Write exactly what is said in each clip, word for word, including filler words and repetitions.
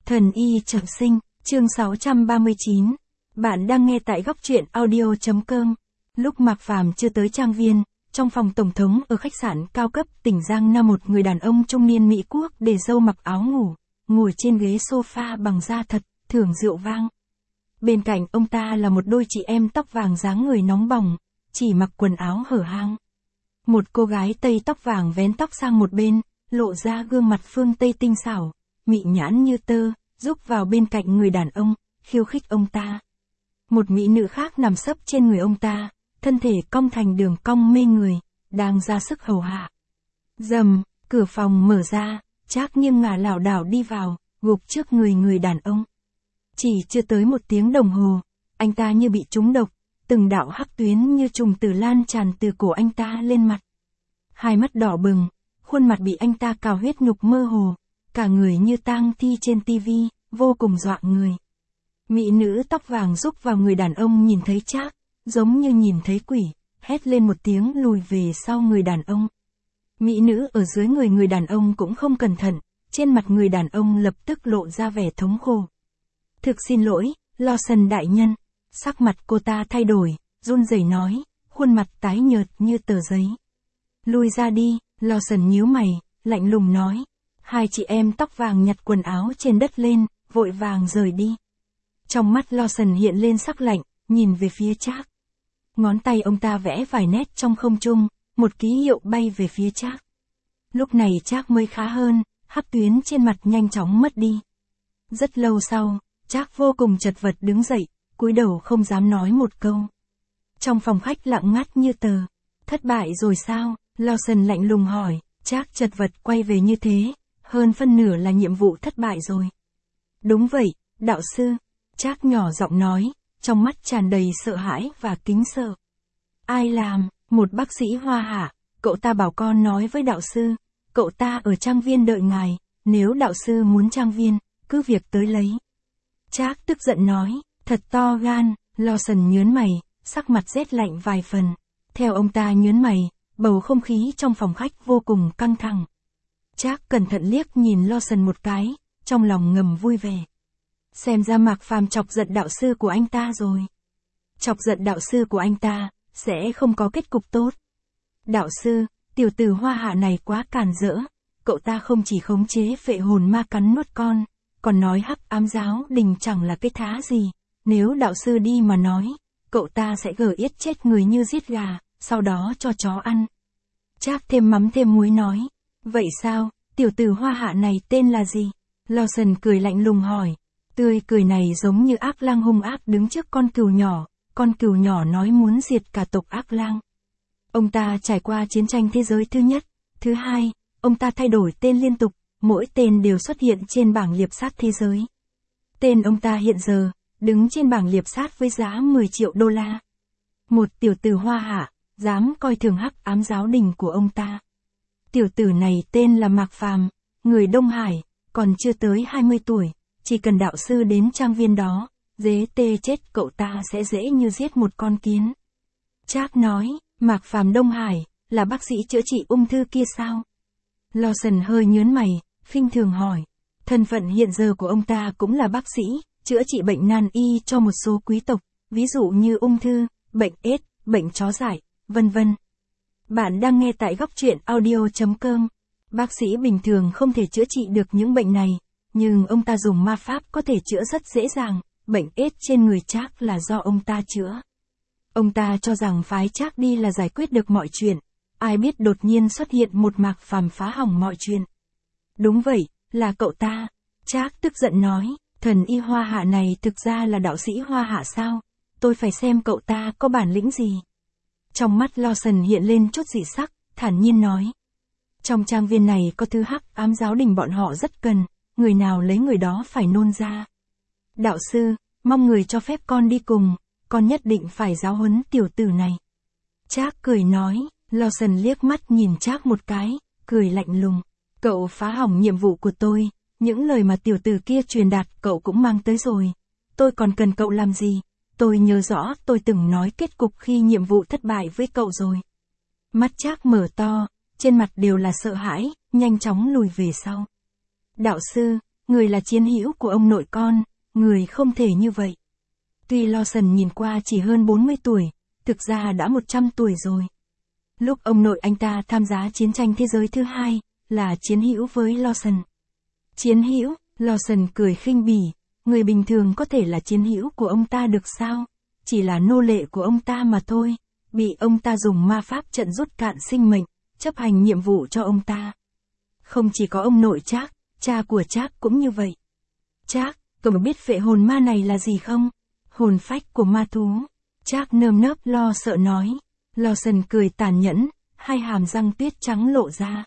Thần y trọng sinh, chương sáu trăm ba mươi chín. Bạn đang nghe tại góc truyện audio chấm com. Lúc Mạc Phàm chưa tới trang viên, trong phòng tổng thống ở khách sạn cao cấp tỉnh Giang Nam, một người đàn ông trung niên Mỹ Quốc để râu mặc áo ngủ, ngồi trên ghế sofa bằng da thật, thưởng rượu vang. Bên cạnh ông ta là một đôi chị em tóc vàng dáng người nóng bỏng, chỉ mặc quần áo hở hang. Một cô gái Tây tóc vàng vén tóc sang một bên, lộ ra gương mặt phương Tây tinh xảo, mị nhãn như tơ, rúc vào bên cạnh người đàn ông, khiêu khích ông ta. Một mỹ nữ khác nằm sấp trên người ông ta, thân thể cong thành đường cong mê người, đang ra sức hầu hạ. Rầm, cửa phòng mở ra, Trác nghiêng ngả lảo đảo đi vào, gục trước người người đàn ông. Chỉ chưa tới một tiếng đồng hồ, anh ta như bị trúng độc, từng đạo hắc tuyến như trùng tử lan tràn từ cổ anh ta lên mặt. Hai mắt đỏ bừng, khuôn mặt bị anh ta cào huyết nhục mơ hồ, cả người như tang thi trên tivi, vô cùng dọa người. Mỹ nữ tóc vàng rúc vào người đàn ông nhìn thấy Trác, giống như nhìn thấy quỷ, hét lên một tiếng lùi về sau người đàn ông. Mỹ nữ ở dưới người người đàn ông cũng không cẩn thận, trên mặt người đàn ông lập tức lộ ra vẻ thống khổ. Thực xin lỗi, Lawson đại nhân. Sắc mặt cô ta thay đổi, run rẩy nói, khuôn mặt tái nhợt như tờ giấy. Lui ra đi, Lawson nhíu mày, lạnh lùng nói. Hai chị em tóc vàng nhặt quần áo trên đất lên, vội vàng rời đi. Trong mắt Lawson hiện lên sắc lạnh, nhìn về phía Trác. Ngón tay ông ta vẽ vài nét trong không trung, một ký hiệu bay về phía Trác. Lúc này Trác mới khá hơn, hắc tuyến trên mặt nhanh chóng mất đi. Rất lâu sau, Trác vô cùng chật vật đứng dậy, cúi đầu không dám nói một câu. Trong phòng khách lặng ngắt như tờ. Thất bại rồi sao? Lawson lạnh lùng hỏi. Trác chật vật quay về như thế, hơn phân nửa là nhiệm vụ thất bại rồi. Đúng vậy, đạo sư. Trác nhỏ giọng nói, trong mắt tràn đầy sợ hãi và kính sợ. Ai làm? Một bác sĩ Hoa Hạ. Cậu ta bảo con nói với đạo sư. Cậu ta ở trang viên đợi ngài, nếu đạo sư muốn trang viên, cứ việc tới lấy. Trác tức giận nói. Thật to gan, Lawson nhớn mày, sắc mặt rét lạnh vài phần. Theo ông ta nhớn mày, bầu không khí trong phòng khách vô cùng căng thẳng. Trác cẩn thận liếc nhìn Lawson một cái, trong lòng ngầm vui vẻ. Xem ra Mạc Phàm chọc giận đạo sư của anh ta rồi. Chọc giận đạo sư của anh ta, sẽ không có kết cục tốt. Đạo sư, tiểu tử Hoa Hạ này quá càn rỡ, cậu ta không chỉ khống chế phệ hồn ma cắn nuốt con, còn nói Hắc Ám Giáo Đình chẳng là cái thá gì. Nếu đạo sư đi mà nói, cậu ta sẽ gở yết chết người như giết gà, sau đó cho chó ăn. Trác thêm mắm thêm muối nói. Vậy sao, tiểu tử Hoa Hạ này tên là gì? Lawson cười lạnh lùng hỏi. Tươi cười này giống như ác lang hung ác đứng trước con cừu nhỏ, con cừu nhỏ nói muốn diệt cả tộc ác lang. Ông ta trải qua chiến tranh thế giới thứ nhất, thứ hai, ông ta thay đổi tên liên tục, mỗi tên đều xuất hiện trên bảng liệp sát thế giới. Tên ông ta hiện giờ đứng trên bảng liệp sát với giá mười triệu đô la. Một tiểu tử Hoa Hạ, dám coi thường Hắc Ám Giáo Đình của ông ta. Tiểu tử này tên là Mạc Phàm, người Đông Hải, còn chưa tới hai mươi tuổi, chỉ cần đạo sư đến trang viên đó, dế tê chết cậu ta sẽ dễ như giết một con kiến. Trác nói, Mạc Phàm Đông Hải, là bác sĩ chữa trị ung thư kia sao? Lawson hơi nhớn mày, khinh thường hỏi. Thân phận hiện giờ của ông ta cũng là bác sĩ, chữa trị bệnh nan y cho một số quý tộc, ví dụ như ung thư, bệnh AIDS, bệnh chó dại, vân vân. Bạn đang nghe tại góc truyện audio chấm com. Bác sĩ bình thường không thể chữa trị được những bệnh này, nhưng ông ta dùng ma pháp có thể chữa rất dễ dàng, bệnh AIDS trên người Trác là do ông ta chữa. Ông ta cho rằng phái Trác đi là giải quyết được mọi chuyện, ai biết đột nhiên xuất hiện một Mạc Phàm phá hỏng mọi chuyện. Đúng vậy, là cậu ta. Trác tức giận nói. Thần y Hoa Hạ này thực ra là đạo sĩ Hoa Hạ sao? Tôi phải xem cậu ta có bản lĩnh gì. Trong mắt Lawson hiện lên chút dị sắc, thản nhiên nói. Trong trang viên này có thứ Hắc Ám Giáo Đình bọn họ rất cần, người nào lấy người đó phải nôn ra. Đạo sư, mong người cho phép con đi cùng, con nhất định phải giáo huấn tiểu tử này. Trác cười nói. Lawson liếc mắt nhìn Trác một cái, cười lạnh lùng. Cậu phá hỏng nhiệm vụ của tôi. Những lời mà tiểu tử kia truyền đạt cậu cũng mang tới rồi. Tôi còn cần cậu làm gì? Tôi nhớ rõ tôi từng nói kết cục khi nhiệm vụ thất bại với cậu rồi. Mắt Trác mở to, trên mặt đều là sợ hãi, nhanh chóng lùi về sau. Đạo sư, người là chiến hữu của ông nội con, người không thể như vậy. Tuy Lawson nhìn qua chỉ hơn bốn mươi tuổi, thực ra đã một trăm tuổi rồi. Lúc ông nội anh ta tham gia chiến tranh thế giới thứ hai, là chiến hữu với Lawson. Chiến hữu, Lawson cười khinh bỉ, người bình thường có thể là chiến hữu của ông ta được sao? Chỉ là nô lệ của ông ta mà thôi, bị ông ta dùng ma pháp trận rút cạn sinh mệnh, chấp hành nhiệm vụ cho ông ta. Không chỉ có ông nội Trác, cha của Trác cũng như vậy. Trác, cậu biết phệ hồn ma này là gì không? Hồn phách của ma thú. Trác nơm nớp lo sợ nói. Lawson cười tàn nhẫn, hai hàm răng tuyết trắng lộ ra.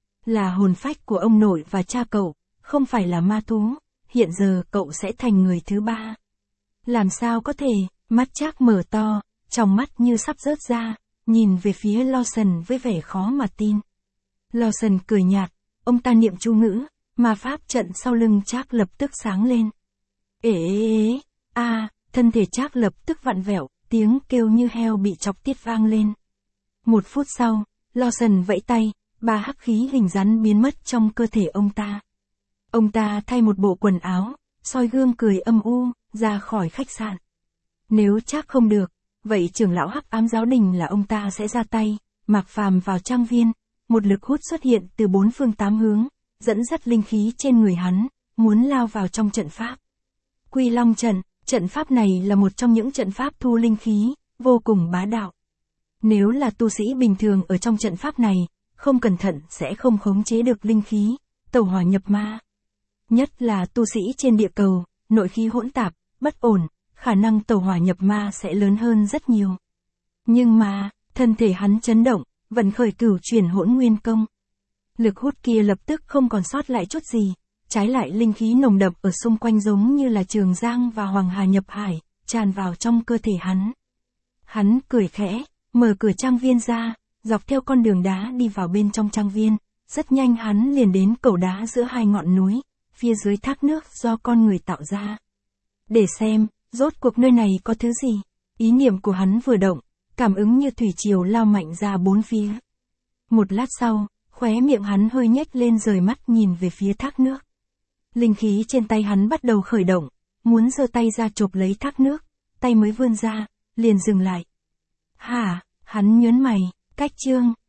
Là hồn phách của ông nội và cha cậu, không phải là ma thú, hiện giờ cậu sẽ thành người thứ ba. Làm sao có thể, mắt Trác mở to, trong mắt như sắp rớt ra, nhìn về phía Lawson với vẻ khó mà tin. Lawson cười nhạt, ông ta niệm chú ngữ, ma pháp trận sau lưng Trác lập tức sáng lên. Ế ế ế, a, thân thể Trác lập tức vặn vẹo, tiếng kêu như heo bị chọc tiết vang lên. Một phút sau, Lawson vẫy tay, ba hắc khí hình rắn biến mất trong cơ thể ông ta. Ông ta thay một bộ quần áo, soi gương cười âm u, ra khỏi khách sạn. Nếu Trác không được, vậy trưởng lão Hắc Ám Giáo Đình là ông ta sẽ ra tay, Mạc Phàm vào trang viên, một lực hút xuất hiện từ bốn phương tám hướng, dẫn dắt linh khí trên người hắn, muốn lao vào trong trận pháp. Quy Long trận, trận pháp này là một trong những trận pháp thu linh khí, vô cùng bá đạo. Nếu là tu sĩ bình thường ở trong trận pháp này, không cẩn thận sẽ không khống chế được linh khí, tẩu hỏa nhập ma. Nhất là tu sĩ trên địa cầu, nội khí hỗn tạp, bất ổn, khả năng tẩu hỏa nhập ma sẽ lớn hơn rất nhiều. Nhưng mà, thân thể hắn chấn động, vận khởi cửu chuyển hỗn nguyên công. Lực hút kia lập tức không còn sót lại chút gì, trái lại linh khí nồng đậm ở xung quanh giống như là Trường Giang và Hoàng Hà nhập hải, tràn vào trong cơ thể hắn. Hắn cười khẽ, mở cửa trang viên ra, dọc theo con đường đá đi vào bên trong trang viên, rất nhanh hắn liền đến cầu đá giữa hai ngọn núi, phía dưới thác nước do con người tạo ra. Để xem, rốt cuộc nơi này có thứ gì? Ý niệm của hắn vừa động, cảm ứng như thủy triều lao mạnh ra bốn phía. Một lát sau, khóe miệng hắn hơi nhếch lên rời mắt nhìn về phía thác nước. Linh khí trên tay hắn bắt đầu khởi động, muốn giơ tay ra chộp lấy thác nước, tay mới vươn ra, liền dừng lại. Hả, hắn nhớn mày, cách chương.